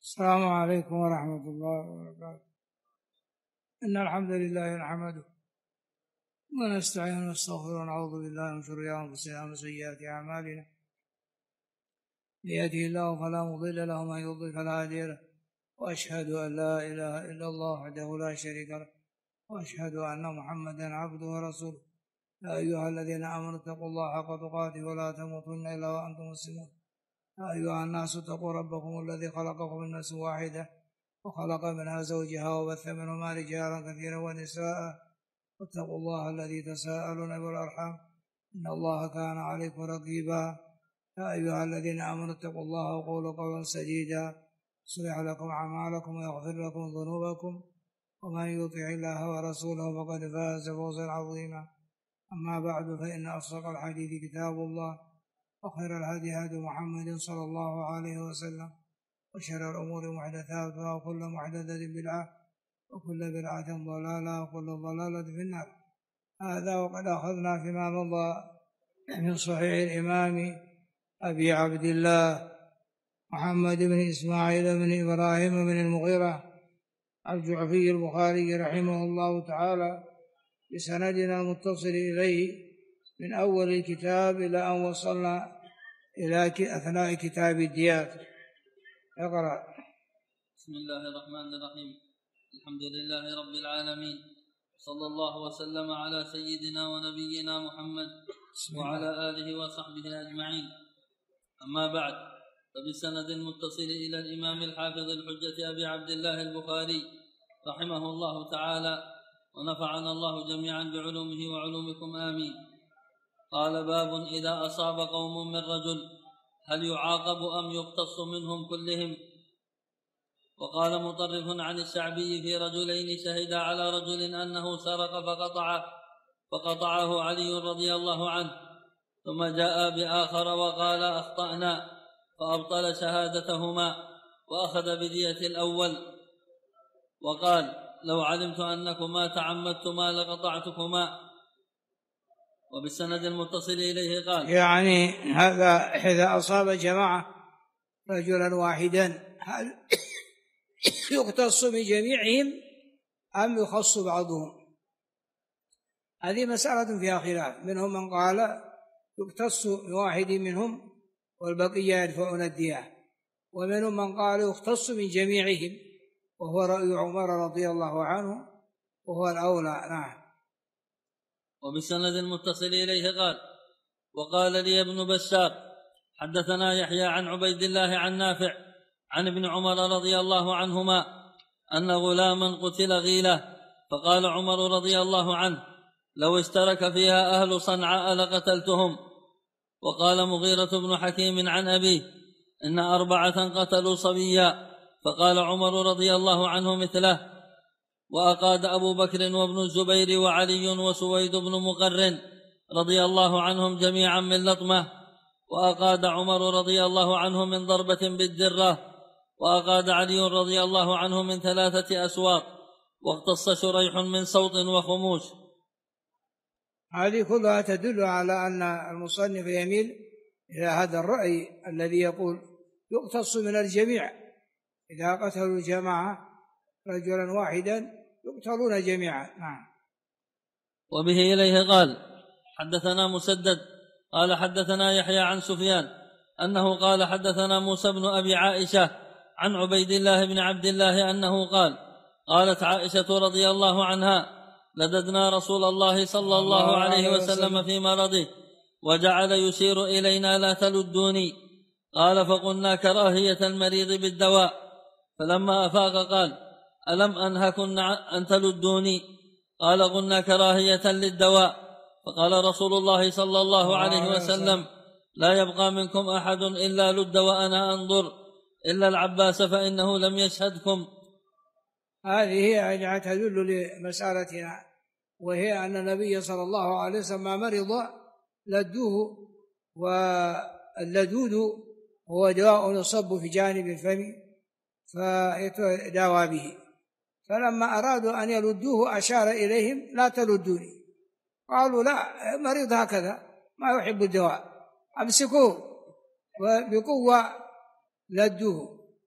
السلام عليكم ورحمة الله وبركاته. إن الحمد لله نحمده ونستعين ونستغفر ونعوذ بالله من شرور أنفسنا ومن سيئات أعمالنا. من يهده الله فلا مضل له ومن يضلل فلا هادي له، وأشهد أن لا إله إلا الله وحده لا شريك له، وأشهد أن محمدا عبده ورسوله. يا أيها الذين آمنوا اتقوا الله حق تقاته ولا تموتن إلا وأنتم مسلمون. يا أيها الناس اتقوا ربكم الذي خلقكم من نفس واحدة وخلق منها زوجها وبث منهما رجالا كثيرا ونساء، واتقوا الله الذي تساءلون بالأرحام إن الله كان عليكم رقيبا. يا أيها الذين آمنوا اتقوا الله وقولوا قولا سديدا يصلح لكم أعمالكم ويغفر لكم ذنوبكم، ومن يطع الله ورسوله فقد فاز فوزا عظيما. أما بعد، فإن أصدق الحديث كتاب الله، وخير الهدي هدي محمد صلى الله عليه وسلم، وشر الأمور محدثاتها، وكل محدثة بدعة، وكل بدعة ضلالة، وكل ضلالة في النار. هذا وقد أخذنا فيما مضى من صحيح الإمام أبي عبد الله محمد بن إسماعيل بن إبراهيم بن المغيرة الجعفي البخاري رحمه الله تعالى بسندنا المتصل إليه من أول الكتاب إلى أن وصلنا إلى أثناء كتاب الديات. اقرأ. بسم الله الرحمن الرحيم. الحمد لله رب العالمين، صلى الله وسلم على سيدنا ونبينا محمد وعلى آله وصحبه أجمعين. أما بعد، فبسند متصل إلى الإمام الحافظ الحجة أبي عبد الله البخاري رحمه الله تعالى، ونفعنا الله جميعا بعلومه وعلومكم آمين. قال: باب إذا أصاب قوم من رجل هل يعاقب أم يقتص منهم كلهم؟ وقال مطرف عن الشعبي في رجلين شهدا على رجل أنه سرق فقطعه علي رضي الله عنه، ثم جاء بآخر وقال: أخطأنا، فأبطل شهادتهما وأخذ بدية الأول، وقال: لو علمت أنكما تعمدتما لقطعتكما. وبالسند المتصل إليه قال: يعني هذا إذا أصاب جماعة رجلا واحدا هل يختص بجميعهم أم يخص بعضهم؟ هذه مسألة فيها خلاف، منهم من قال يختص بواحد منهم والبقية يدفعون الدية، ومنهم من قال يختص من جميعهم، وهو رأي عمر رضي الله عنه وهو الأولى. نعم. وبالسند المتصل إليه قال: وقال لي ابن بشار حدثنا يحيى عن عبيد الله عن نافع عن ابن عمر رضي الله عنهما أن غلاما قتل غيلة، فقال عمر رضي الله عنه: لو اشترك فيها أهل صنعاء لقتلتهم. وقال مغيرة بن حكيم عن أبيه: إن 4 قتلوا صبيا، فقال عمر رضي الله عنه مثله. وأقاد أبو بكر وابن الزبير وعلي وسويد بن مقرن رضي الله عنهم جميعا من لطمة، وأقاد عمر رضي الله عنه من ضربة بالدرة، وأقاد علي رضي الله عنه من 3 أسواق، واقتص شريح من صوت وخموش. هذه كلها تدل على أن المصنف يميل إلى هذا الرأي الذي يقول يقتص من الجميع، إذا قتلوا جماعة رجلا واحدا يقتلون جميعا. نعم. وبه إليه قال: حدثنا مسدد قال حدثنا يحيى عن سفيان أنه قال حدثنا موسى بن أبي عائشة عن عبيد الله بن عبد الله أنه قال: قالت عائشة رضي الله عنها: لددنا رسول الله صلى الله عليه وسلم في مرضه، وجعل يشير إلينا: لا تلدوني. قال: فقلنا: كراهية المريض بالدواء. فلما أفاق قال: ألم أنهكن أن تلدوني؟ قال: قلنا: كراهية للدواء. فقال رسول الله صلى الله عليه وسلم: لا يبقى منكم أحد إلا لد وأنا أنظر، إلا العباس فإنه لم يشهدكم. هذه يعني تدل لمسألتنا، وهي أن النبي صلى الله عليه وسلم ما مرض لدوه، واللدود هو دواء يصب في جانب الفم فيتداوى به، فلما أرادوا أن يلدوه أشار إليهم: لا تلدوني. قالوا: لا، مريض هكذا ما يحب الدواء، أمسكوه، وبقوة لدوه،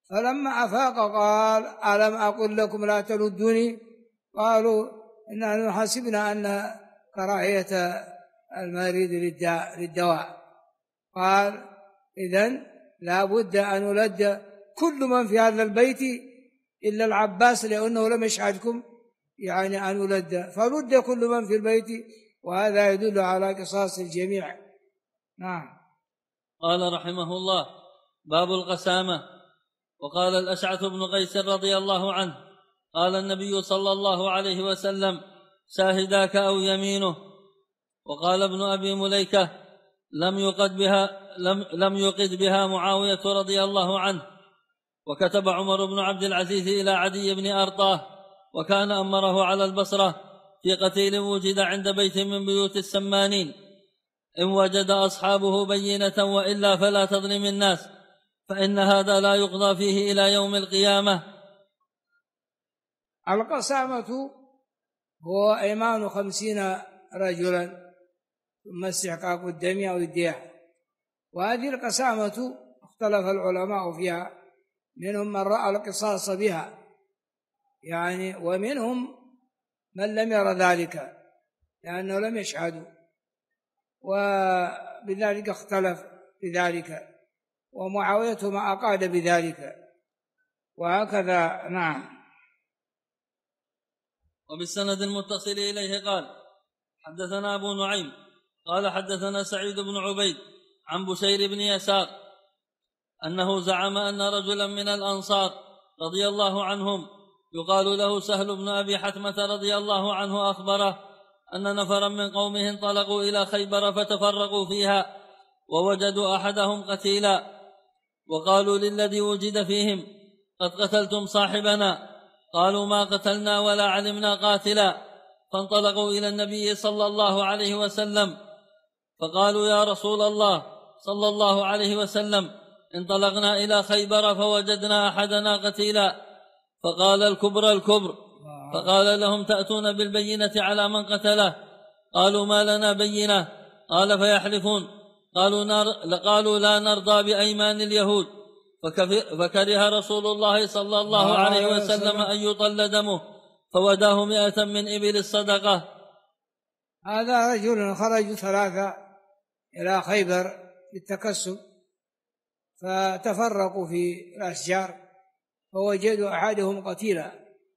فلما أفاق قال: ألم أقل لكم لا تلدوني؟ قالوا: إننا حسبنا أن كراهية المريض للدواء. قال: إذن لا بد أن يلد كل من في هذا البيت إلا العباس، لأنه لم يشهدكم يعني أن يلد، فلد كل من في البيت، وهذا يدل على قصاص الجميع. نعم. قال رحمه الله: باب القسامة. وقال الأشعث بن قيس رضي الله عنه: قال النبي صلى الله عليه وسلم: شاهداك أو يمينه. وقال ابن أبي مليكة: لم يقد بها معاوية رضي الله عنه. وكتب عمر بن عبد العزيز إلى عدي بن أرطاه، وكان أمره على البصرة في قتيل وجد عند بيت من بيوت السمانين: إن وجد أصحابه بينة، وإلا فلا تظلم الناس، فإن هذا لا يقضى فيه إلى يوم القيامة. القسامة هو أيمان 50 رجلا ثم استحقاق الدم أو الدية. وهذه القسامة اختلف العلماء فيها، منهم من رأى القصاص بها يعني، ومنهم من لم ير ذلك لأنه لم يشهدوا، وبذلك اختلف بذلك، ومعاوية ما أقاد بذلك، وهكذا. نعم. وبالسند المتصل إليه قال: حدثنا أبو نعيم قال حدثنا سعيد بن عبيد عن بشير بن يسار أنه زعم أن رجلا من الأنصار رضي الله عنهم يقال له سهل بن أبي حتمة رضي الله عنه أخبره أن نفرا من قومه انطلقوا إلى خيبر فتفرقوا فيها، ووجدوا أحدهم قتيلا، وقالوا للذي وجد فيهم: قد قتلتم صاحبنا. قالوا: ما قتلنا ولا علمنا قاتلا. فانطلقوا إلى النبي صلى الله عليه وسلم فقالوا: يا رسول الله صلى الله عليه وسلم، انطلقنا إلى خيبر فوجدنا أحدنا قتيلا. فقال: الكبر. فقال لهم: تأتون بالبينة على من قتله؟ قالوا: ما لنا بينة. قال: فيحلفون. قالوا: لا نرضى بأيمان اليهود. فكره رسول الله صلى الله عليه وسلم أن يطل دمه، فوداه 100 من إبل الصدقة. هذا رجل خرجوا 3 إلى خيبر للتكسب، فتفرقوا في الأشجار فوجدوا أحدهم قتيلا،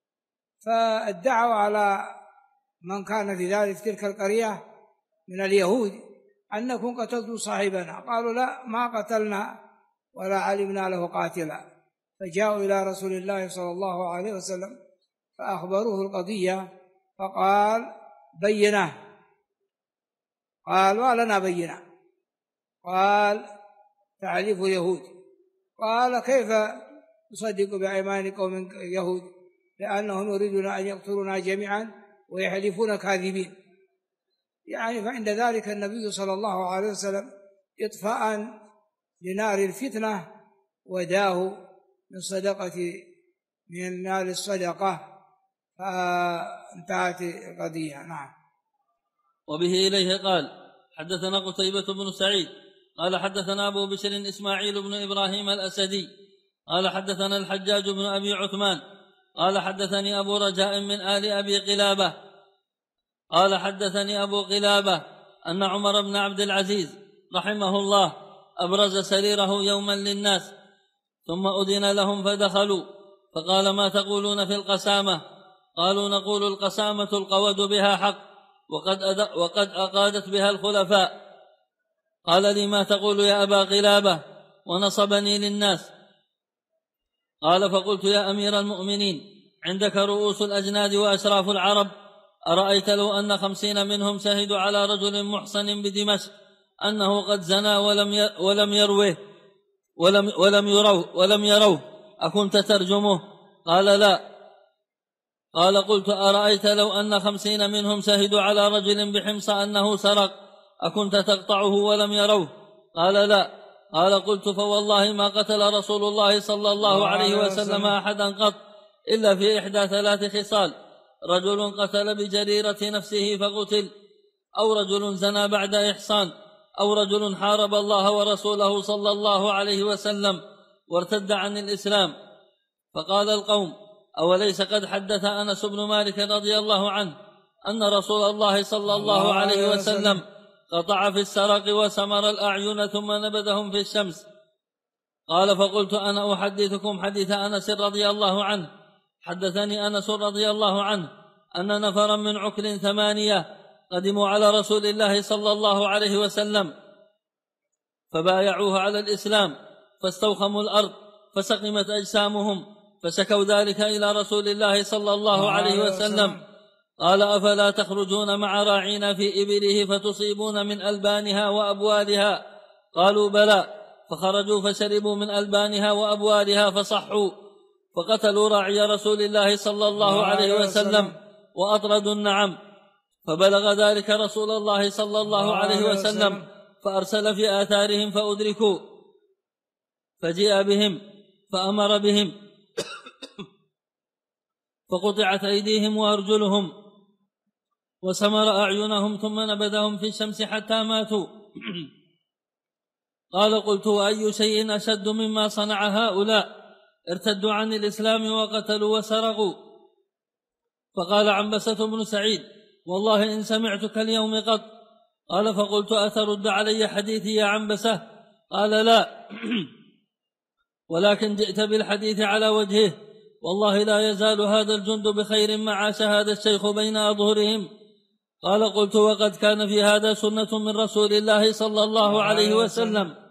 فادعوا على من كان في ذلك تلك القرية من اليهود أنكم قتلتم صاحبنا. قالوا: لا، ما قتلنا ولا علمنا له قاتلا. فجاءوا إلى رسول الله صلى الله عليه وسلم فأخبروه القضية، فقال: بينه. قال: ولنا بينه. قال: تعرف يهود. قال: كيف نصدق بأيمان قوم يهود، لأنهم يريدون أن يقتلونا جميعا ويحلفون كاذبين. يعني فعند ذلك النبي صلى الله عليه وسلم إطفاء لنار الفتنة وداه من صدقة من مال الصدقة، فانتهت القضية. نعم. وبه إليه قال: حدثنا قتيبة بن سعيد قال حدثنا أبو بشر إسماعيل بن إبراهيم الأسدي قال حدثنا الحجاج بن أبي عثمان قال حدثني أبو رجاء من آل أبي قلابة قال حدثني أبو قلابة أن عمر بن عبد العزيز رحمه الله أبرز سريره يوما للناس، ثم أذن لهم فدخلوا، فقال: ما تقولون في القسامة؟ قالوا: نقول: القسامة القود بها حق، وقد أقادت بها الخلفاء. قال لي: ما تقول يا أبا قلابة؟ ونصبني للناس. قال: فقلت: يا أمير المؤمنين، عندك رؤوس الأجناد وأشراف العرب، أرأيت لو أن 50 منهم شهدوا على رجل محصن بدمشق أنه قد زنى ولم يروه أكنت ترجمه؟ قال: لا. قال: قلت: أرأيت لو أن 50 منهم شهدوا على رجل بحمص أنه سرق أكنت تقطعه ولم يروه؟ قال: لا. قال: قلت: فوالله ما قتل رسول الله صلى الله عليه وسلم أحدا قط إلا في 3 خصال: رجل قتل بجريرة نفسه فقتل، أو رجل زنى بعد إحصان، أو رجل حارب الله ورسوله صلى الله عليه وسلم، وارتد عن الإسلام. فقال القوم: أوليس قد حدث أنس بن مالك رضي الله عنه أن رسول الله صلى الله عليه وسلم قطع في السرق وسمر الأعين ثم نبذهم في الشمس؟ قال: فقلت: أنا أحدثكم حديث أنس رضي الله عنه. حدثني أنس رضي الله عنه أن نفرا من عكل 8 قدموا على رسول الله صلى الله عليه وسلم فبايعوه على الإسلام، فاستوخموا الأرض فسقمت أجسامهم، فشكوا ذلك إلى رسول الله صلى الله عليه وسلم. قال: أفلا تخرجون مع راعينا في إبله فتصيبون من ألبانها وأبوالها؟ قالوا: بلى. فخرجوا فشربوا من ألبانها وأبوالها فصحوا، فقتلوا راعي رسول الله صلى الله عليه وسلم وأطردوا النعم. فبلغ ذلك رسول الله صلى الله عليه وسلم فأرسل في آثارهم فأدركوا، فجيء بهم فأمر بهم فقطعت أيديهم وأرجلهم وسمر أعينهم ثم نبذهم في الشمس حتى ماتوا. قال: قلت: وأي شيء أشد مما صنع هؤلاء؟ ارتدوا عن الإسلام وقتلوا وسرقوا. فقال عنبسة بن سعيد: والله إن سمعتك اليوم قط. قال: فقلت: أترد علي حديثي يا عنبسة؟ قال: لا، ولكن جئت بالحديث على وجهه، والله لا يزال هذا الجند بخير مع شهادة الشيخ بين أظهرهم. قال: قلت: وقد كان في هذا سنة من رسول الله صلى الله عليه وسلم.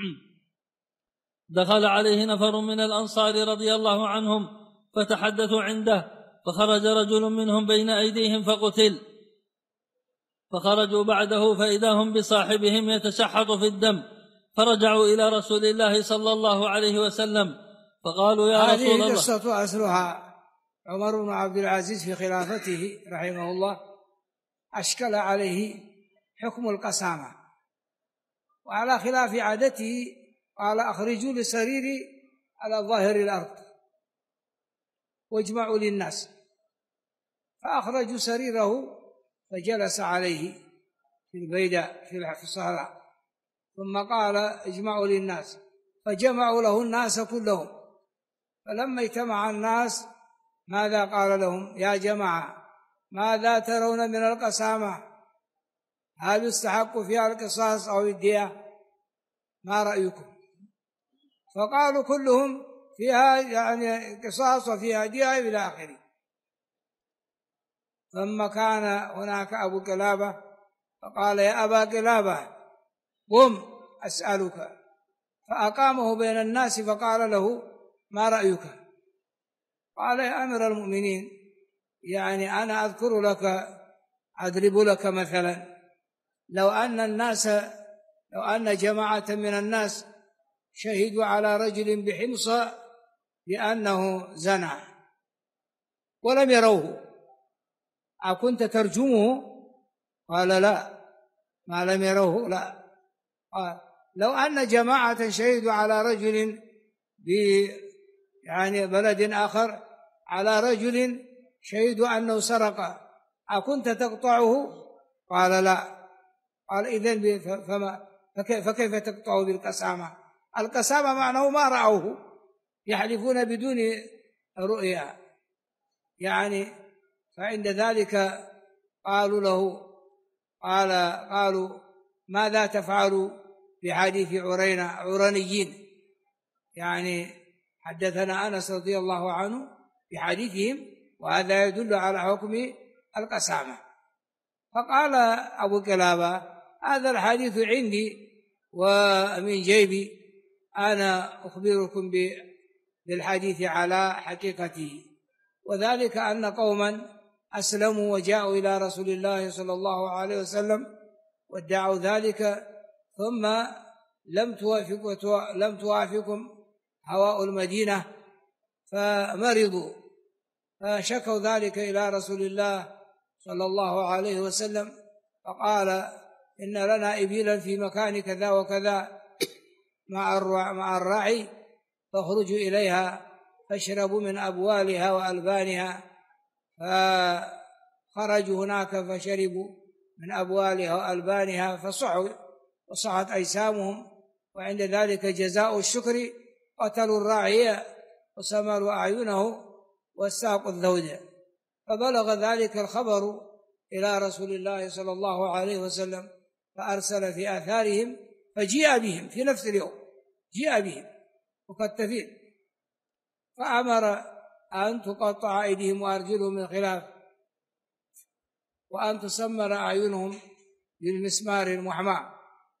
دخل عليه نفر من الأنصار رضي الله عنهم فتحدثوا عنده، فخرج رجل منهم بين أيديهم فقتل. فخرجوا بعده فإذا هم بصاحبهم يتشحط في الدم، فرجعوا إلى رسول الله صلى الله عليه وسلم فقالوا: يا رسول الله. هذه قصة أصلها عمر بن عبد العزيز في خلافته رحمه الله أشكل عليه حكم القسامة، وعلى خلاف عادته قال: أخرجوا لسريري على ظاهر الأرض واجمعوا للناس. فأخرجوا سريره فجلس عليه في البيداء في الصحراء، ثم قال: اجمعوا للناس، فجمعوا له الناس كلهم. فلما اجتمع الناس ماذا قال لهم؟ يا جماعة، ماذا ترون من القسامة؟ هل يستحق فيها القصاص أو الدية؟ ما رأيكم؟ فقالوا كلهم فيها يعني قصاص وفيها دية إلى آخره. ثم كان هناك أبو قلابة فقال: يا أبا قلابة قم أسألك. فأقامه بين الناس فقال له: ما رأيك؟ قال: يا أمير المؤمنين، يعني أنا أذكر لك أضرب لك مثلا، لو أن جماعة من الناس شهدوا على رجل بحمص بأنه زنى ولم يروه، أكنت ترجمه؟ قال: لا، ما لم يروه لا. قال: لو أن جماعة شهدوا على رجل يعني بلد آخر على رجل شهدوا أنه سرق، أكنت تقطعه؟ قال: لا. قال: إذن فكيف تقطعه بالقسامة؟ القسامة معناه ما رأوه، يحلفون بدون رؤيا يعني. فعند ذلك قالوا له قالوا: ماذا تفعل بحديث عرنيين؟ يعني حدثنا أنس رضي الله عنه بحديثهم، وهذا يدل على حكم القسامة. فقال أبو قلابة: هذا الحديث عندي ومن جيبي، أنا أخبركم بالحديث على حقيقته. وذلك أن قوما أسلموا وجاءوا إلى رسول الله صلى الله عليه وسلم وادعوا ذلك، ثم لم توافقهم هواء المدينة فمرضوا، فشكوا ذلك إلى رسول الله صلى الله عليه وسلم، فقال: إن لنا إبلا في مكان كذا وكذا مع الراعي، فاخرجوا إليها فاشربوا من أبوالها وألبانها. فخرجوا هناك فشربوا من أبوالها وألبانها فصحوا وصحت أجسامهم، وعند ذلك جزاء الشكر قتلوا الراعي وسمروا أعينه واستاقوا الذود. فبلغ ذلك الخبر إلى رسول الله صلى الله عليه وسلم، فأرسل في آثارهم فجيء بهم في نفس اليوم، جيء بهم مكتفين، فأمر أن تقطع أيديهم وأرجلهم من خلاف، وأن تسمر أعينهم بالمسمار المحمى،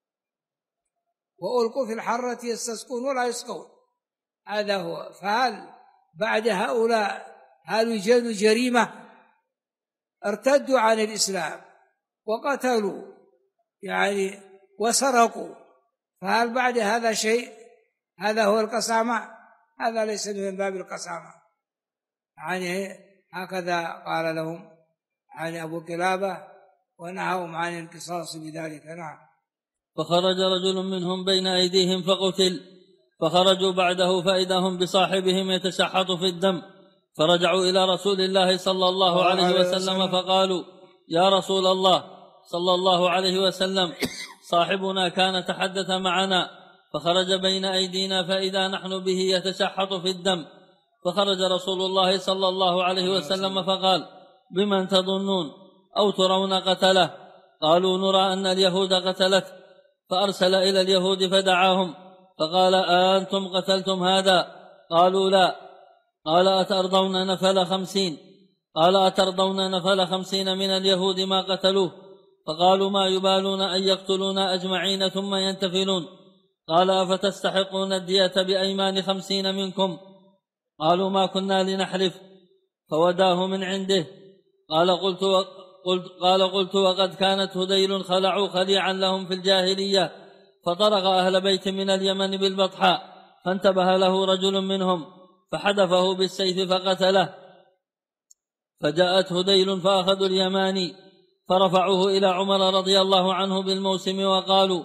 وألقوا في الحرة يستسقون ولا يسقون. هذا هو. فهل بعد هؤلاء هل يوجد جريمة؟ ارتدوا عن الإسلام وقتلوا يعني وسرقوا، فهل بعد هذا شيء؟ هذا هو القسامة؟ هذا ليس من باب القسامة. يعني هكذا قال لهم عن أبو كلابة ونهاهم عن القصاص بذلك. نعم. فخرج رجل منهم بين أيديهم فقتل، فخرجوا بعده فإذا هم بصاحبهم يتشحط في الدم، فرجعوا إلى رسول الله صلى الله عليه وسلم فقالوا: يا رسول الله صلى الله عليه وسلم، صاحبنا كان تحدث معنا فخرج بين أيدينا فإذا نحن به يتشحط في الدم. فخرج رسول الله صلى الله عليه وسلم فقال: بمن تظنون أو ترون قتله؟ قالوا: نرى أن اليهود قتلته. فأرسل إلى اليهود فدعاهم فقال: أنتم قتلتم هذا؟ قالوا: لا. قال: أترضون نفل 50؟ قال: أترضون نفل 50 من اليهود ما قتلوه؟ فقالوا: ما يبالون أن يقتلونا أجمعين ثم ينتفلون. قال: أفتستحقون الدية بأيمان 50 منكم؟ قالوا: ما كنا لنحلف. فوداه من عنده. قلت وقد كانت هذيل خلعوا خليعا لهم في الجاهلية، فطرق أهل بيت من اليمن بالبطحاء، فانتبه له رجل منهم فحدفه بالسيف فقتله. فجاءت هذيل فأخذوا اليماني فرفعوه إلى عمر رضي الله عنه بالموسم وقالوا: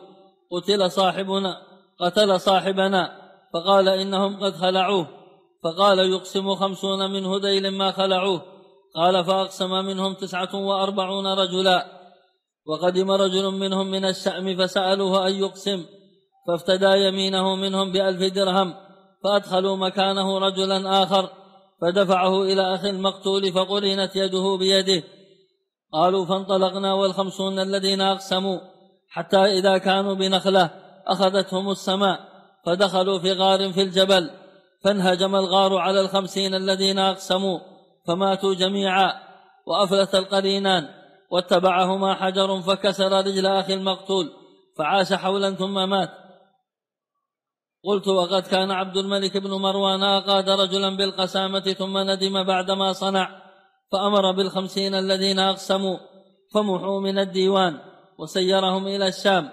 قتل صاحبنا. فقال: إنهم قد خلعوه. فقال: يقسم 50 من هذيل ما خلعوه. قال: فأقسم منهم 49 رجلا. وقدم رجل منهم من الشأم فسألوه أن يقسم، فافتدى يمينه منهم ب1000 درهم، فأدخلوا مكانه رجلا آخر فدفعه إلى أخي المقتول فقرنت يده بيده. قالوا: فانطلقنا وال50 الذين أقسموا حتى إذا كانوا بنخلة أخذتهم السماء، فدخلوا في غار في الجبل، فانهجم الغار على 50 الذين أقسموا فماتوا جميعا، وأفلت القرينان، واتبعهما حجر فكسر رجل أخي المقتول فعاش حولا ثم مات. قلت: وقد كان عبد الملك بن مروان أقاد رجلا بالقسامة ثم ندم بعدما صنع، فأمر بال50 الذين أقسموا فمحوا من الديوان وسيرهم إلى الشام.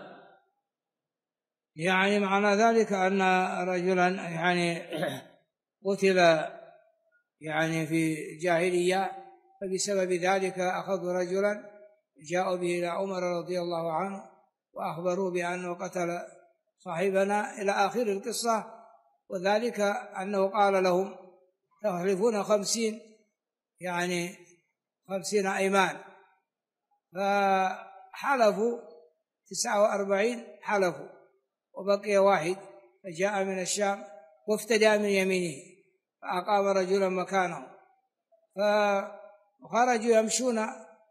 يعني معنى ذلك أن رجلا يعني قتل يعني في جاهلية، فبسبب ذلك أخذوا رجلا جاءوا به إلى عمر رضي الله عنه وأخبروه بأنه قتل صاحبنا إلى آخر القصة. وذلك أنه قال لهم: تحلفون 50 يعني 50 أيمان، فحلفوا 49 حلفوا، وبقي واحد فجاء من الشام وافتدى من يمينه فأقام رجلا مكانه، فخرجوا يمشون،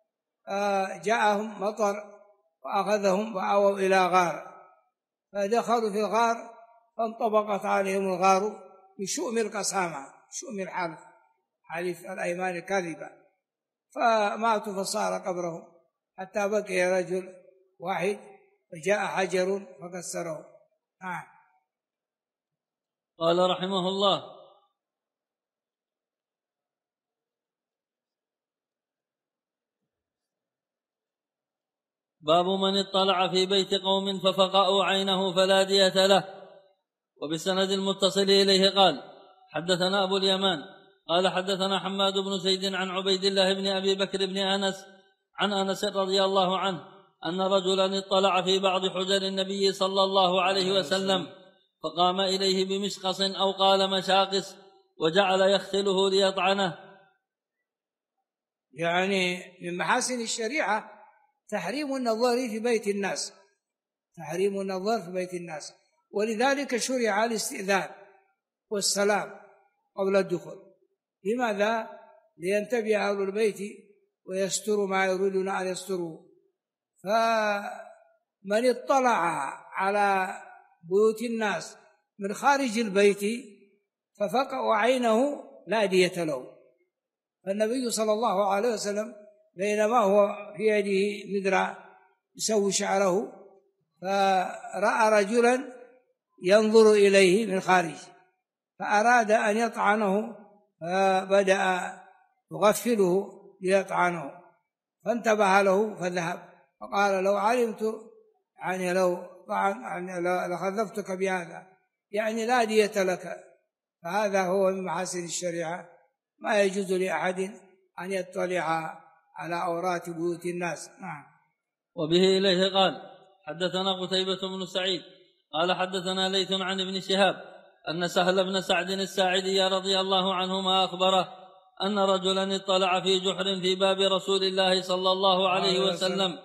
جاءهم مطر وأخذهم وآووا إلى غار، فدخلوا في الغار فانطبقت عليهم الغار بشؤم القسامة، شؤم الحلف، حلف الأيمان الكاذبة، فماتوا فصار قبرهم حتى بقي رجل واحد فجاء حجر فكسره. قال رحمه الله: باب من اطلع في بيت قوم ففقأوا عينه فلا دية له. وبسند المتصل إليه قال: حدثنا أبو اليمان قال: حدثنا حماد بن زيد عن عبيد الله بن أبي بكر بن أنس عن أنس رضي الله عنه أن رجلا اطلع في بعض حجر النبي صلى الله عليه وسلم، فقام إليه بمشقص أو قال مشاقص، وجعل يختله ليطعنه. يعني من محاسن الشريعة تحريم النظر في بيت الناس، تحريم النظر في بيت الناس، ولذلك شرع الاستئذان والسلام قبل الدخول. لماذا؟ لينتبه أهل البيت ويستروا ما يريدون أن يستروا. فمن اطلع على بيوت الناس من خارج البيت ففقأ عينه لا دية له. فالنبي صلى الله عليه وسلم بينما هو في يده مدرع يسوي شعره فرأى رجلا ينظر إليه من خارج فأراد أن يطعنه فبدأ يغفله ليطعنه فانتبه له فذهب فقال لو علمت يعني لو لخذفتك بهذا يعني لا دية لك. فهذا هو من محاسن الشريعة، ما يجوز لأحد أن يطلع على عورات بيوت الناس. نعم. وبه إليه قال حدثنا قتيبة بن سعيد قال حدثنا ليث عن ابن شهاب أن سهل بن سعد الساعدي رضي الله عنهما أخبره أن رجلا اطلع في جحر في باب رسول الله صلى الله عليه وسلم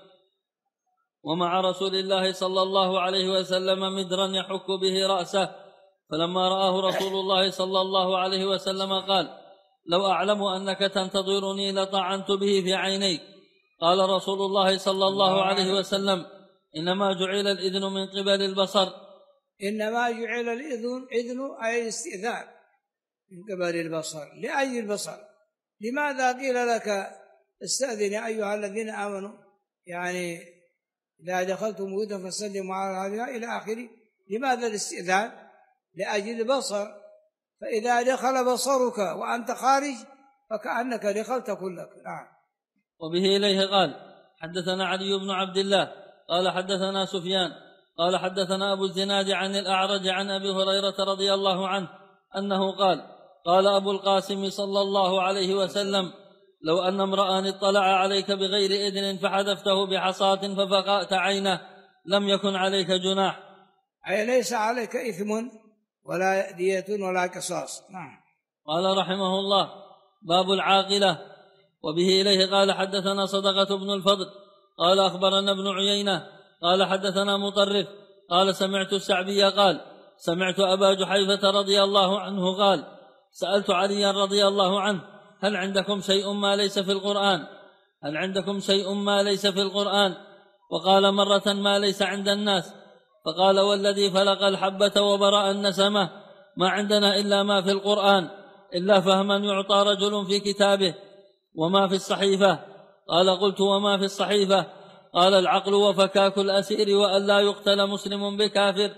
ومع رسول الله صلى الله عليه وسلم مدرا يحك به رأسه، فلما رآه رسول الله صلى الله عليه وسلم قال لو أعلم أنك تنتظرني لطعنت به في عينيك. قال رسول الله صلى الله عليه وسلم إنما جعل الإذن من قبل البصر. إنما جعل الإذن أي الاستئذان من قبل البصر لأجل البصر. لماذا قيل لك استأذن يا أيها الذين آمنوا يعني إذا دخلتم بيوتا فسلموا على هؤلاء إلى آخره؟ لماذا الاستئذان؟ لأجل البصر. فإذا دخل بصرك وأنت خارج فكأنك دخلت كلك. نعم. وبه إليه قال حدثنا علي بن عبد الله قال حدثنا سفيان قال حدثنا أبو الزناد عن الأعرج عن أبي هريرة رضي الله عنه أنه قال قال أبو القاسم صلى الله عليه وسلم لو أن امرأ اطلع عليك بغير إذن فحذفته بحصاة ففقأت عينه لم يكن عليك جناح، أي ليس عليك إثم ولا دية ولا قصاص. نعم. قال رحمه الله باب العاقلة. وبه إليه قال حدثنا صدقة بن الفضل قال أخبرنا ابن عيينة قال حدثنا مطرف قال سمعت السعبي قال سمعت أبا جحيفة رضي الله عنه قال سألت عليا رضي الله عنه هل عندكم شيء ما ليس في القرآن؟ هل عندكم شيء ما ليس في القرآن؟ وقال مرة ما ليس عند الناس. فقال والذي فلق الحبة وبرأ النسمة ما عندنا إلا ما في القرآن إلا فهما يعطى رجل في كتابه. وما في الصحيفة؟ قال قلت وما في الصحيفة؟ قال العقل وفكاك الأسير وأن لا يقتل مسلم بكافر.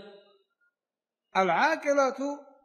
العاقلة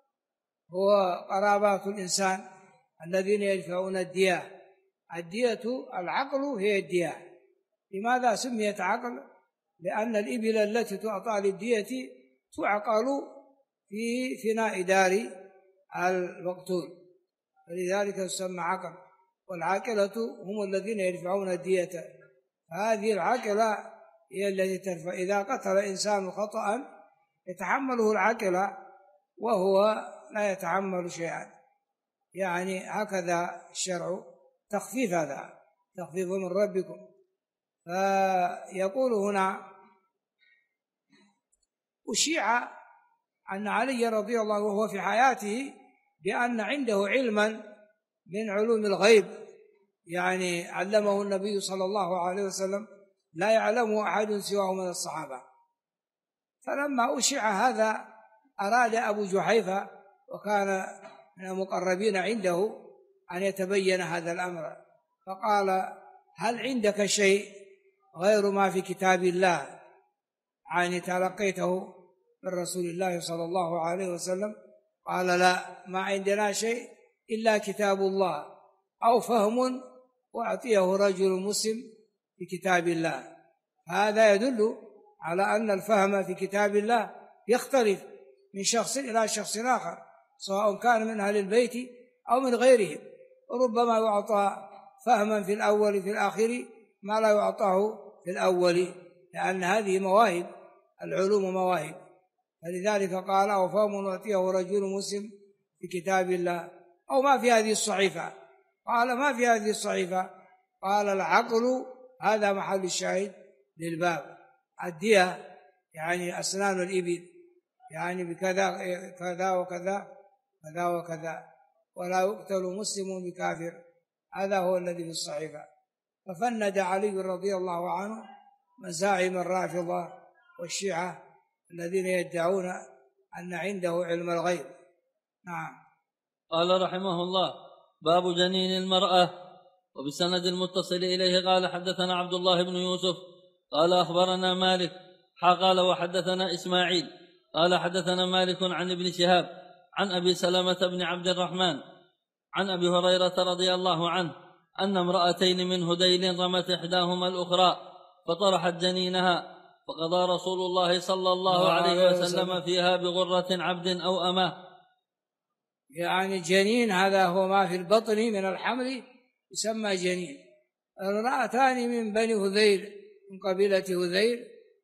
هو قرابات الإنسان الذين يدفعون الدية. الدية العقل هي الدية. لماذا سميت عقل؟ لأن الإبل التي تعطى للدية تعقل في فناء دار المقتول، فلذلك تسمى عقل. والعاقلة هم الذين يدفعون الدية. هذه العاقلة هي التي تدفع. إذا قتل إنسان خطأ يتحمله العاقلة وهو لا يتحمل شيئا، يعني هكذا الشرع تخفيف، هذا تخفيف من ربكم. فيقول هنا أشيع أن علي رضي الله عنه وهو في حياته بأن عنده علما من علوم الغيب، يعني علمه النبي صلى الله عليه وسلم لا يعلمه أحد سواه من الصحابة. فلما أشيع هذا أراد أبو جحيفة وكان من المقربين عنده أن يتبين هذا الأمر، فقال هل عندك شيء غير ما في كتاب الله يعني تلقيته من رسول الله صلى الله عليه وسلم؟ قال لا، ما عندنا شيء إلا كتاب الله أو فهم وأعطيه رجل مسلم في كتاب الله. هذا يدل على أن الفهم في كتاب الله يختلف من شخص إلى شخص آخر، سواء كان من أهل البيت أو من غيرهم. وربما يعطى فهما في الأول في الآخر ما لا يعطاه في الأول، لأن هذه مواهب، العلوم مواهب. فلذلك قال أو فهم وأعطيه رجل مسلم في كتاب الله أو ما في هذه الصحيفة. قال ما في هذه الصحيفة. قال العقل، هذا محل الشاهد للباب. الدية يعني أسنان الإبل، يعني بكذا كذا وكذا كذا وكذا، ولا يقتل مسلم بكافر. هذا هو الذي في الصحيفة. ففند علي رضي الله عنه مزاعم الرافضة والشيعة الذين يدعون أن عنده علم الغيب. نعم. قال رحمه الله: باب جنين المرأة. وبسند المتصل إليه قال: حدثنا عبد الله بن يوسف قال أخبرنا مالك قال وحدثنا إسماعيل قال حدثنا مالك عن ابن شهاب عن أبي سلمة بن عبد الرحمن عن أبي هريرة رضي الله عنه أن امرأتين من هذيل رمت إحداهما الأخرى فطرحت جنينها، فقضى رسول الله صلى الله عليه وسلم فيها بغرة عبد أو أمة. يعني جنين هذا هو ما في البطن من الحمل يسمى جنين. امرأتان من بني هذيل من قبيلة هذيل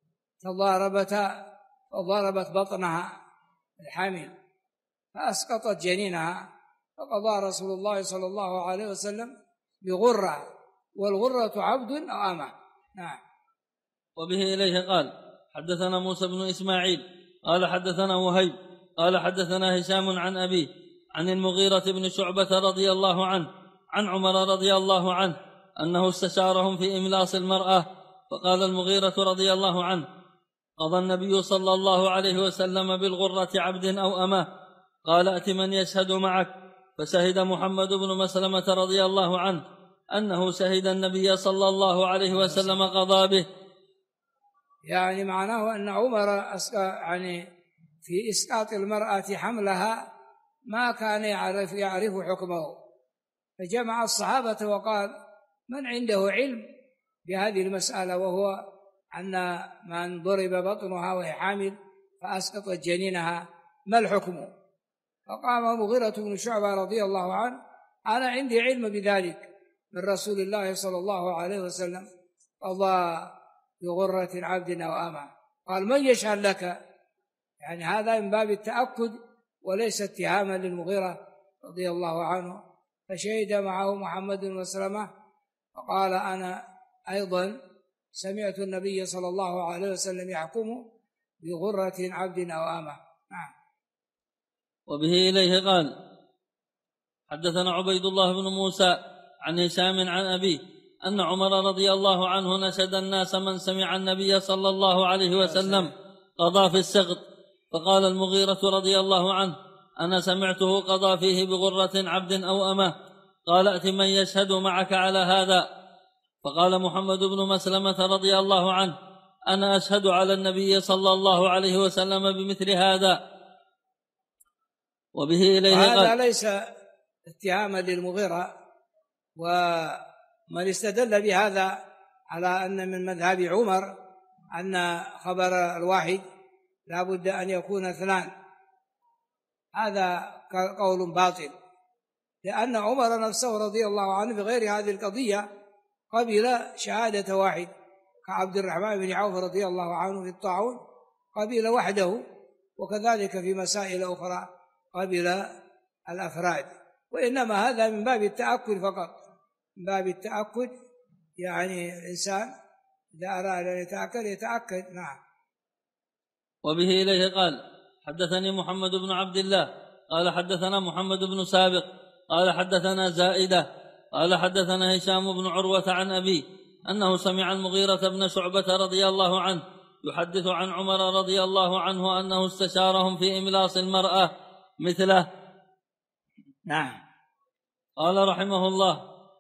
فضربت بطنها الحامل فأسقطت جنينها، فقضى رسول الله صلى الله عليه وسلم بغرة، والغرة عبد أو أمة. نعم. وبه إليه قال: حدثنا موسى بن إسماعيل قال حدثنا وهيب قال حدثنا هشام عن أبيه عن المغيرة بن شعبة رضي الله عنه عن عمر رضي الله عنه أنه استشارهم في إملاص المرأة، فقال المغيرة رضي الله عنه: قضى النبي صلى الله عليه وسلم بالغرة عبد أو أمة. قال: أت من يشهد معك؟ فشهد محمد بن مسلمة رضي الله عنه أنه شهد النبي صلى الله عليه وسلم قضى به. يعني معناه أن عمر في إسقاط المرأة حملها ما كان يعرف حكمه، فجمع الصحابة وقال: من عنده علم بهذه المسألة، وهو أن من ضرب بطنها وهي حامل فأسقطت جنينها ما الحكم؟ فقام مغيرة بن شعبة رضي الله عنه: أنا عندي علم بذلك من رسول الله صلى الله عليه وسلم قضى بغرة عبد أو أمة. قال: من يشهد لك؟ يعني هذا من باب التأكد وليس اتهاما للمغيرة رضي الله عنه. فشهد معه محمد بن مسلمة فقال: أنا أيضا سمعت النبي صلى الله عليه وسلم يحكم بغرة عبد أو أمة. نعم. وبه إليه قال: حدثنا عبيد الله بن موسى عن هشام عن أبيه أن عمر رضي الله عنه نشد الناس من سمع النبي صلى الله عليه وسلم قضى في السقط، فقال المغيرة رضي الله عنه: أنا سمعته قضى فيه بغرة عبد أو أمة. قال: أت من يشهد معك على هذا؟ فقال محمد بن مسلمة رضي الله عنه: أنا أشهد على النبي صلى الله عليه وسلم بمثل هذا. وبه إليه قال: هذا ليس اتهاما للمغيرة، ومن استدل بهذا على أن من مذهب عمر أن خبر الواحد لا بد أن يكون اثنان، هذا قول باطل، لأن عمر نفسه رضي الله عنه بغير هذه القضية قبل شهادة واحد، كعبد الرحمن بن عوف رضي الله عنه في الطاعون قبل وحده، وكذلك في مسائل أخرى قبل الأفراد. وإنما هذا من باب التأكد فقط، من باب التأكد، يعني الإنسان إذا أراد أن يتأكد. نعم. وبه إليه قال: حدثني محمد بن عبد الله قال حدثنا محمد بن سابق قال حدثنا زائدة قال حدثنا هشام بن عروة عن أبيه أنه سمع المغيرة بن شعبة رضي الله عنه يحدث عن عمر رضي الله عنه أنه استشارهم في إملاص المرأة مثله. نعم. قال رحمه الله: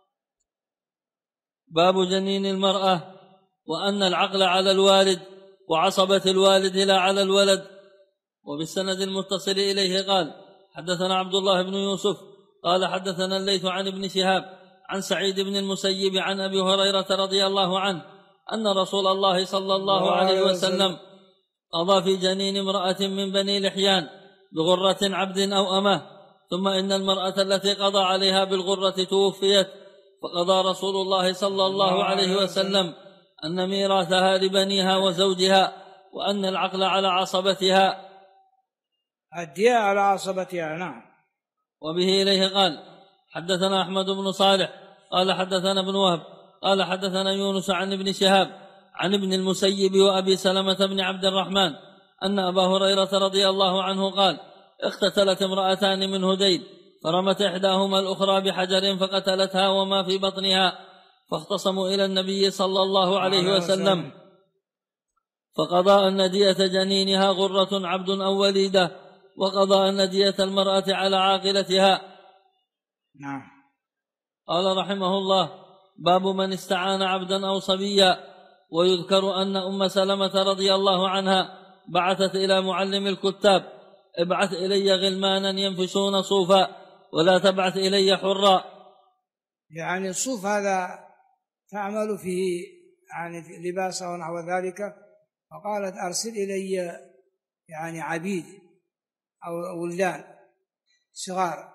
باب جنين المرأة، وأن العقل على الوالد وعصبة الوالد لا على الولد. وبالسند المتصل إليه قال: حدثنا عبد الله بن يوسف قال حدثنا الليث عن ابن شهاب عن سعيد بن المسيب عن أبي هريرة رضي الله عنه أن رسول الله صلى الله عليه وسلم قضى في جنين امرأة من بني لحيان بغرة عبد أو أمة، ثم إن المرأة التي قضى عليها بالغرة توفيت، فقضى رسول الله صلى الله عليه وسلم أن ميراثها لبنيها وزوجها، وأن العقل على عصبتها، الدية على عصبتها. نعم. وبه إليه قال: حدثنا أحمد بن صالح قال حدثنا ابن وهب قال حدثنا يونس عن ابن شهاب عن ابن المسيب وأبي سلمة بن عبد الرحمن أن أبا هريرة رضي الله عنه قال: اقتتلت امرأتان من هذيل فرمت إحداهما الأخرى بحجر فقتلتها وما في بطنها، فاختصموا إلى النبي صلى الله عليه وسلم فقضى أن دية جنينها غرة عبد أو وليدة، وقضى أن دية المرأة على عاقلتها. نعم. قال رحمه الله: باب من استعان عبدا أو صبيا. ويذكر أن أم سلمة رضي الله عنها بعثت إلى معلم الكتاب: ابعث إلي غلمانا ينفشون صوفا ولا تبعث إلي حرا. يعني الصوف هذا تعمل فيه يعني في لباسه ونحو ذلك، فقالت أرسل إلي يعني عبيد أو ولدان صغار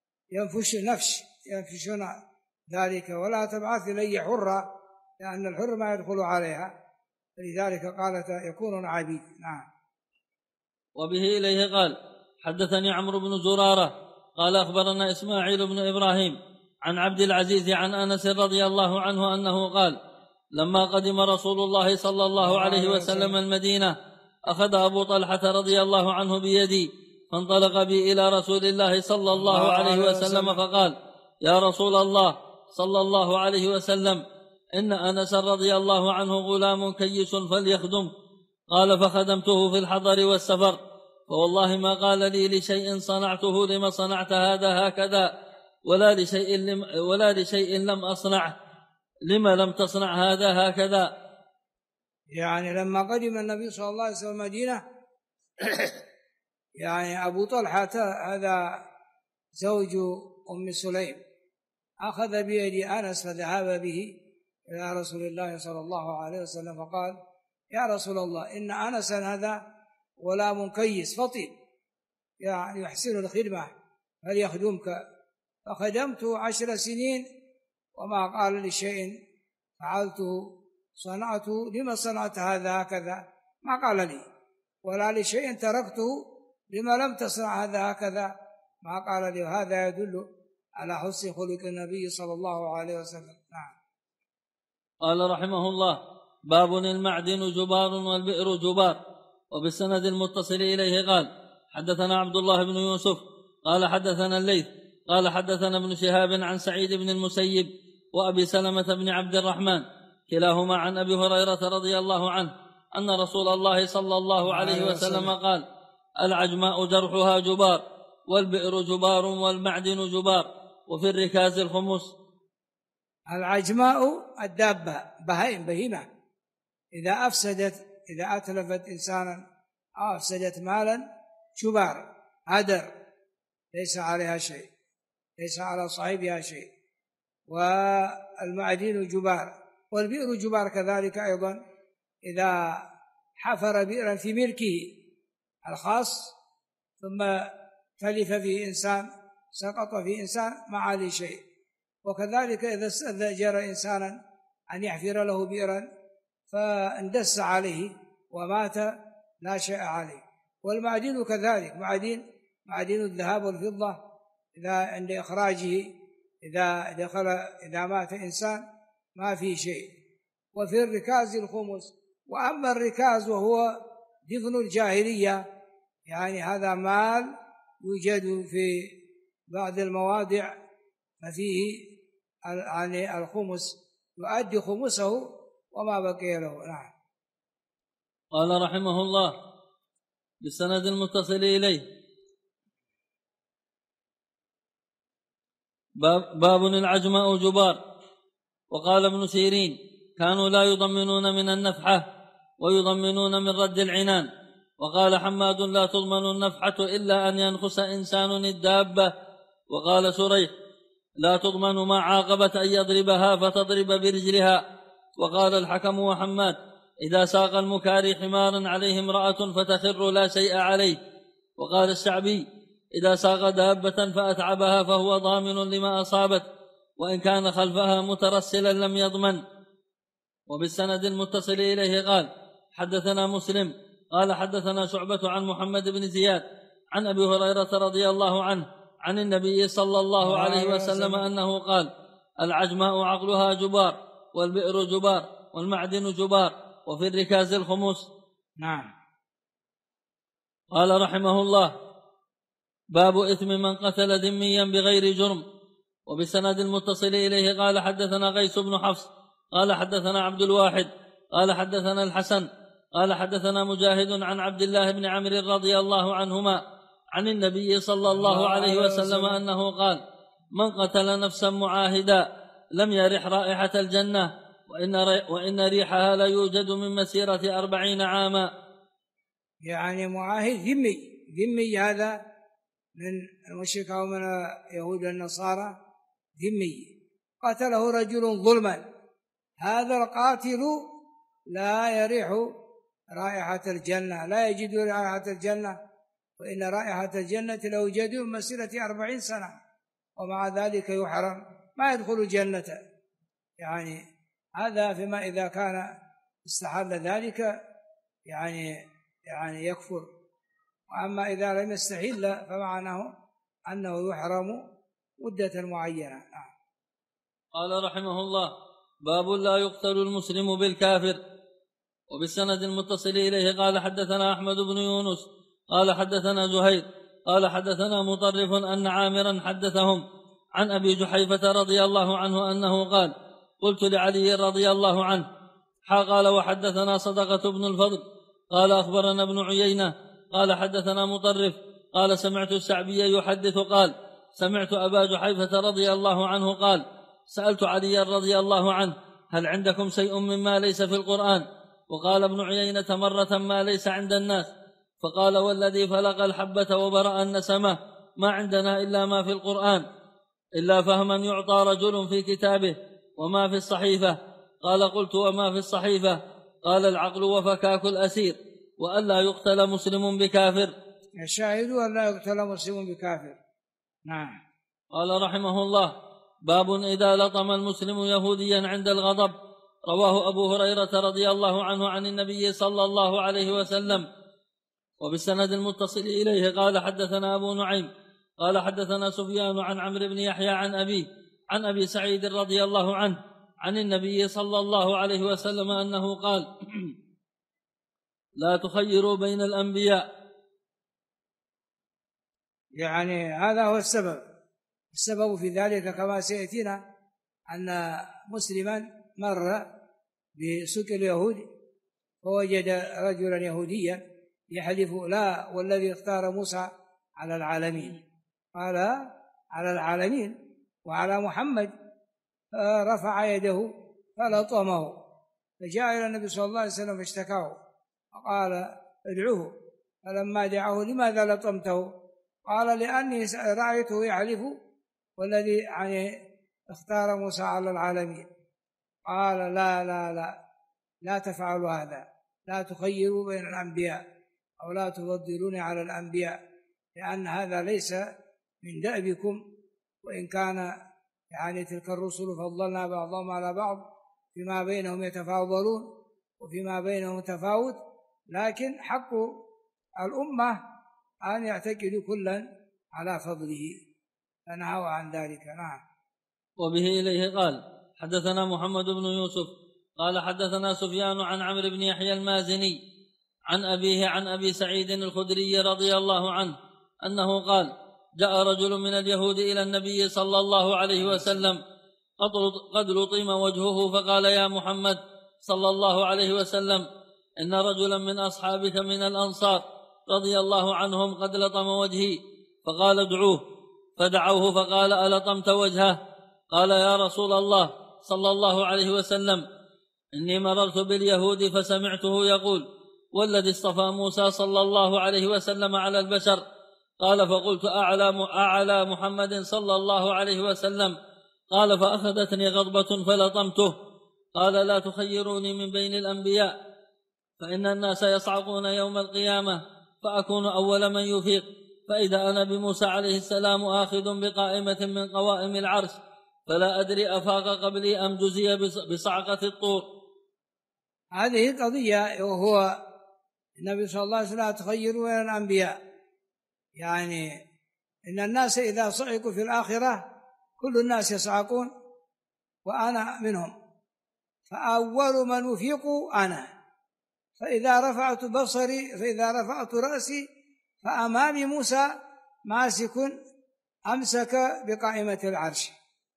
ينفشون ذلك، ولا تبعث إلي حرا لأن الحر ما يدخل عليها، فلذلك قالت يكونون عبيد. نعم. وبه إليه قال: حدثني عمرو بن زرارة قال أخبرنا إسماعيل بن إبراهيم عن عبد العزيز عن أنس رضي الله عنه أنه قال: لما قدم رسول الله صلى الله عليه وسلم المدينة أخذ أبو طلحة رضي الله عنه بيدي فانطلق بي إلى رسول الله صلى الله عليه وسلم فقال: يا رسول الله صلى الله عليه وسلم، إن أنس رضي الله عنه غلام كيس فليخدم. قال: فخدمته في الحضر والسفر، فوالله ما قال لي لشيء صنعته لما صنعت هذا هكذا، ولا لشيء لم أصنعه لما لم تصنع هذا هكذا. يعني لما قدم النبي صلى الله عليه وسلم المدينة يعني أبو طلحة هذا زوج أم سليم أخذ بيد أنس فذهب به إلى رسول الله صلى الله عليه وسلم فقال: يا رسول الله، إن أنسا هذا غلام كيس فطن يعني يحسن الخدمة فليخدمك. فخدمته 10 سنين وما قال لشيء فعلته صنعته لما صنعت هذا هكذا، ما قال لي، ولا لشيء تركته لما لم تصنع هذا هكذا، ما قال لي. وهذا يدل على حسن خلق النبي صلى الله عليه وسلم. نعم. قال رحمه الله: باب المعدن جبار والبئر جبار. وبالسند المتصل إليه قال: حدثنا عبد الله بن يوسف قال حدثنا الليث قال حدثنا ابن شهاب عن سعيد بن المسيب وأبي سلمة بن عبد الرحمن كلاهما عن أبي هريرة رضي الله عنه أن رسول الله صلى الله عليه وسلم قال: العجماء جرحها جبار، والبئر جبار، والمعدن جبار، وفي الركاز الخمس. العجماء الدابة بهيمة إذا أتلفت إنسانا أو أفسدت مالا جبار هدر ليس عليها شيء، ليس على صاحبها شيء. والمعدن جبار، والبئر جبار كذلك أيضا إذا حفر بئرا في ملكه الخاص ثم تلف فيه إنسان سقط فيه إنسان ما عليه شيء. وكذلك إذا استأجر إنسانا أن يحفر له بئرا فاندس عليه ومات لا شيء عليه. والمعدن كذلك، معدن الذهب والفضة إذا عند إخراجه إذا مات إنسان ما في شيء. وفي الركاز الخمس. وأما الركاز وهو دفن الجاهلية، يعني هذا مال يوجد في بعض المواضع ففيه يعني الخمس يؤدي خمسه وما بقي له. نعم. قال رحمه الله بالسند المتصل إليه: باب العجماء جبار. وقال ابن سيرين: كانوا لا يضمنون من النفحة ويضمنون من رد العنان. وقال حماد: لا تضمن النفحة إلا أن ينخس إنسان الدابة. وقال سريح: لا تضمن ما عاقبت أن يضربها فتضرب برجلها. وقال الحكم وحماد: إذا ساق المكاري حمارا عليه امرأة فتخر لا شيء عليه. وقال الشعبي: إذا ساق دابة فأتعبها فهو ضامن لما أصابت، وإن كان خلفها مترسلا لم يضمن. وبالسند المتصل إليه قال: حدثنا مسلم قال حدثنا شعبة عن محمد بن زياد عن أبي هريرة رضي الله عنه عن النبي صلى الله عليه وسلم أنه قال: العجماء عقلها جبار، والبئر جبار، والمعدن جبار، وفي الركاز الخمس. نعم. قال رحمه الله: باب إثم من قتل ذميا بغير جرم. وبسند المتصل إليه قال حدثنا قيس بن حفص قال حدثنا عبد الواحد قال حدثنا الحسن قال حدثنا مجاهد عن عبد الله بن عمرو رضي الله عنهما عن النبي صلى الله عليه وسلم أنه قال: من قتل نفسا معاهدا لم يرح رائحة الجنة وإن ريحها لا يوجد من مسيرة 40 عاما. يعني معاهد ذمي هذا من المشرك أو من يهود النصارى، ذمي قتله رجل ظلما، هذا القاتل لا يريح رائحة الجنة، لا يجد رائحة الجنة، وإن رائحة الجنة لو يوجد من مسيرة 40 سنة، ومع ذلك يحرم ما يدخل الجنة. يعني هذا فيما إذا كان استحل ذلك يعني يكفر، وأما إذا لم يستحل فمعناه أنه يحرم مدة معينة. قال رحمه الله: باب لا يقتل المسلم بالكافر. وبالسند المتصل إليه قال حدثنا أحمد بن يونس قال حدثنا زهير قال حدثنا مطرف أن عامرا حدثهم عن أبي جحيفة رضي الله عنه أنه قال: قلت لعلي رضي الله عنه قال: وحدثنا صدقة بن الفضل قال أخبرنا ابن عيينة قال حدثنا مطرف قال: سمعت السعبي يحدث قال: سمعت أبا جحيفة رضي الله عنه قال: سألت علي رضي الله عنه: هل عندكم شيء مما ليس في القرآن؟ وقال ابن عيينة مرة: ما ليس عند الناس. فقال: والذي فلق الحبة وبرأ النسمة ما عندنا إلا ما في القرآن، إلا فهما يعطى رجل في كتابه. وما في الصحيفة؟ قال: قلت: وما في الصحيفة؟ قال: العقل وفكاك الأسير وألا يقتل مسلم بكافر. الشاهد ألا يقتل مسلم بكافر. نعم. قال رحمه الله: باب إذا لطم المسلم يهوديا عند الغضب. رواه أبو هريرة رضي الله عنه عن النبي صلى الله عليه وسلم. وبالسند المتصل إليه قال حدثنا أبو نعيم قال حدثنا سفيان عن عمرو بن يحيى عن أبي سعيد رضي الله عنه عن النبي صلى الله عليه وسلم أنه قال: لا تخيروا بين الأنبياء. يعني هذا هو السبب في ذلك كما سيأتينا أن مسلما مر بسوق اليهود فوجد رجلا يهوديا يحلف: لا والذي اختار موسى على العالمين. قال: على العالمين وعلى محمد. فرفع يده فلطمه، فجاء إلى النبي صلى الله عليه وسلم فاشتكاه وقال: ادعوه. فلما دعاه: لماذا لطمته؟ قال: لأني رأيته يحلف والذي اختار موسى على العالمين. قال: لا لا لا لا تفعلوا هذا، لا تخيروا بين الأنبياء أو لا تفضلون على الأنبياء، لأن هذا ليس من دأبكم، وإن كان تلك الرسل فضلنا بعضهم على بعض فيما بينهم يتفاضلون وفيما بينهم تفاوت، لكن حق الأمة أن يعتقدوا كلا على فضله، فنهوا عن ذلك. نعم. وبه إليه قال حدثنا محمد بن يوسف قال حدثنا سفيان عن عمرو بن يحيى المازني عن أبيه عن أبي سعيد الخدري رضي الله عنه أنه قال: جاء رجل من اليهود إلى النبي صلى الله عليه وسلم قد لطم وجهه، فقال: يا محمد صلى الله عليه وسلم، إن رجلا من أصحابك من الأنصار رضي الله عنهم قد لطم وجهي. فقال: ادعوه. فدعوه فقال: ألطمت وجهه؟ قال: يا رسول الله صلى الله عليه وسلم، إني مررت باليهود فسمعته يقول: والذي اصطفى موسى صلى الله عليه وسلم على البشر. قال: فقلت: أعلى محمد صلى الله عليه وسلم. قال: فأخذتني غضبة فلطمته. قال: لا تخيروني من بين الأنبياء، فإن الناس يصعقون يوم القيامة فأكون أول من يفيق، فإذا أنا بموسى عليه السلام آخذ بقائمة من قوائم العرش، فلا أدري أفاق قبلي أم جزي بصعقة الطور. هذه قضية، وهو النبي صلى الله عليه وسلم: تخيروا بين الأنبياء، يعني إن الناس إذا صعقوا في الآخرة كل الناس يصعقون وأنا منهم، فأول من يفيق أنا، فإذا رفعت رأسي فأمامي موسى ماسك أمسك بقائمة العرش،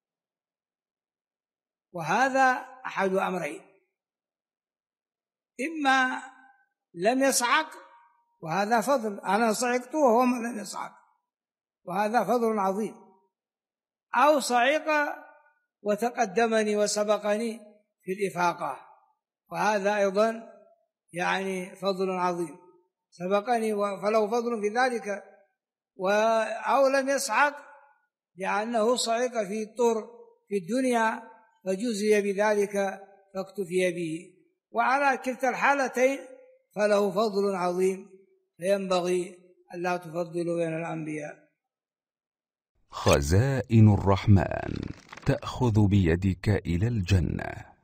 وهذا أحد أمرين: إما لم يصعق وهذا فضل، أنا صعقت وهو لم يصعق وهذا فضل عظيم، أو صعق وتقدمني وسبقني في الإفاقة وهذا أيضا يعني فضل عظيم، سبقني فله فضل في ذلك، أو لم يصعق لأنه صعق في الطور في الدنيا فجزي بذلك فاكتفي به، وعلى كلتا الحالتين فله فضل عظيم، فينبغي ألا تفضلوا بين الأنبياء. خزائن الرحمن تأخذ بيدك إلى الجنة.